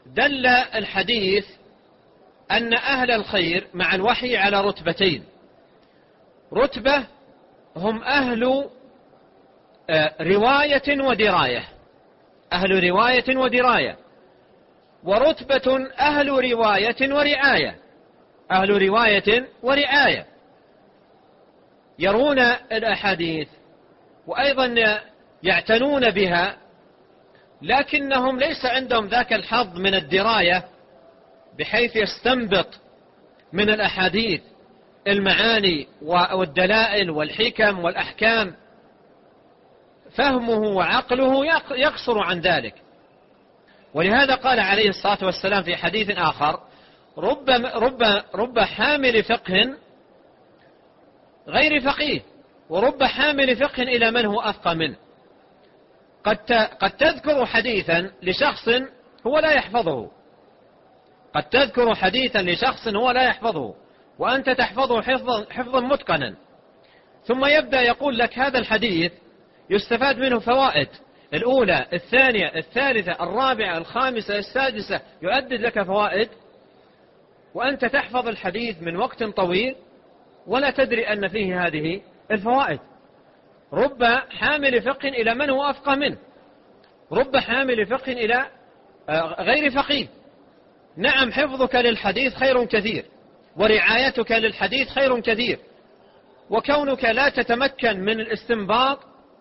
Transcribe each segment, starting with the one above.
دل الحديث أن أهل الخير مع الوحي على رتبتين. رتبة هم أهل رواية ودراية، أهل رواية ودراية، ورتبة أهل رواية ورعاية، أهل رواية ورعاية، يرون الأحاديث وأيضا يعتنون بها، لكنهم ليس عندهم ذاك الحظ من الدراية بحيث يستنبط من الأحاديث المعاني والدلائل والحكم والأحكام، فهمه وعقله يقصر عن ذلك. ولهذا قال عليه الصلاة والسلام في حديث آخر: رب حامل فقه غير فقيه، ورب حامل فقه إلى من هو أفقه منه. قد تذكر حديثا لشخص هو لا يحفظه، قد تذكر حديثا لشخص هو لا يحفظه وأنت تحفظه حفظا متقنا، ثم يبدأ يقول لك هذا الحديث يستفاد منه فوائد، الأولى الثانية الثالثة الرابعة الخامسة السادسة، يؤدد لك فوائد، وأنت تحفظ الحديث من وقت طويل ولا تدري أن فيه هذه الفوائد. رب حامل فقه إلى من هو أفقه منه، رب حامل فقه إلى غير فقيه. نعم، حفظك للحديث خير كثير، ورعايتك للحديث خير كثير، وكونك لا تتمكن من الاستنباط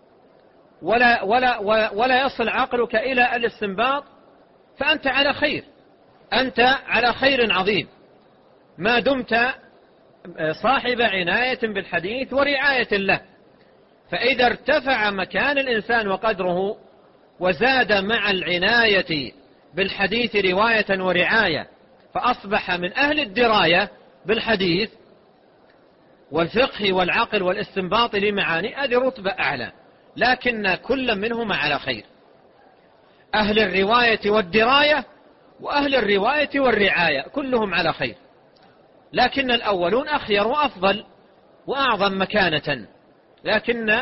ولا يصل عقلك إلى الاستنباط، فأنت على خير، أنت على خير عظيم ما دمت صاحب عناية بالحديث ورعاية له. فإذا ارتفع مكان الإنسان وقدره وزاد مع العناية بالحديث رواية ورعاية، فأصبح من أهل الدراية بالحديث والفقه والعقل والاستنباط لمعاني، هذه رتبة أعلى، لكن كل منهما على خير. أهل الرواية والدراية وأهل الرواية والرعاية كلهم على خير، لكن الأولون أخير وأفضل وأعظم مكانة، لكن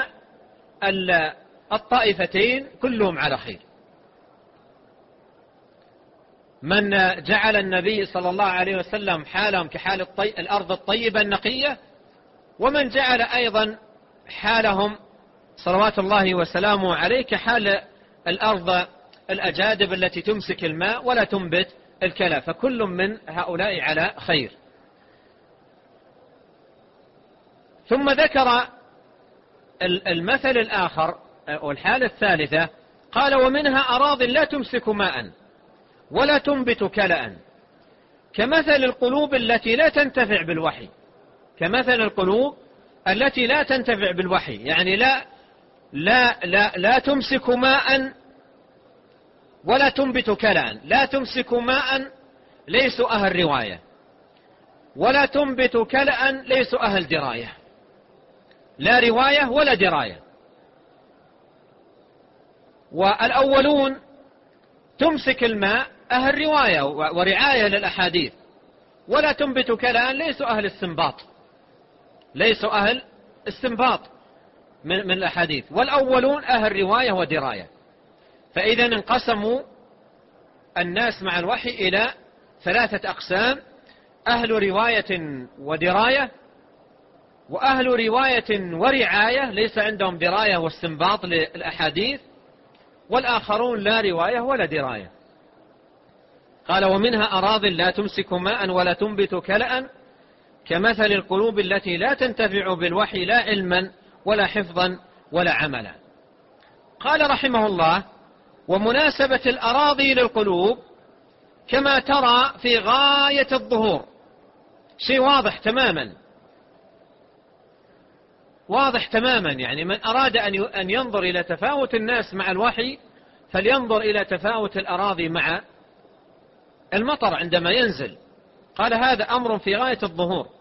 الطائفتين كلهم على خير. من جعل النبي صلى الله عليه وسلم حالهم كحال الأرض الطيبة النقية، ومن جعل أيضا حالهم صلوات الله وسلامه عليه كحال الأرض الأجادب التي تمسك الماء ولا تنبت الكلى، فكل من هؤلاء على خير. ثم ذكر المثل الآخر والحالة الثالثة، قال: ومنها أراض لا تمسك ماء ولا تنبت كلأ كمثل القلوب التي لا تنتفع بالوحي. كمثل القلوب التي لا تنتفع بالوحي، يعني لا تمسك ماء ولا تنبت كلأ. لا تمسك ماء ليسوا أهل رواية، ولا تنبت كلأ ليسوا أهل دراية، لا رواية ولا دراية. والأولون تمسك الماء أهل رواية ورعاية للأحاديث، ولا تنبت كلأ ليسوا أهل استنباط، ليسوا أهل استنباط من الأحاديث. والأولون أهل رواية ودراية. فإذا انقسموا الناس مع الوحي إلى ثلاثة أقسام: أهل رواية ودراية، وأهل رواية ورعاية ليس عندهم دراية واستنباط للأحاديث، والآخرون لا رواية ولا دراية. قال: ومنها أراض لا تمسك ماء ولا تنبت كلأ كمثل القلوب التي لا تنتفع بالوحي لا علما ولا حفظا ولا عملا. قال رحمه الله: ومناسبة الأراضي للقلوب كما ترى في غاية الظهور، شيء واضح تماما، واضح تماما. يعني من أراد أن ينظر إلى تفاوت الناس مع الوحي فلينظر إلى تفاوت الأراضي مع المطر عندما ينزل. قال: هذا أمر في غاية الظهور.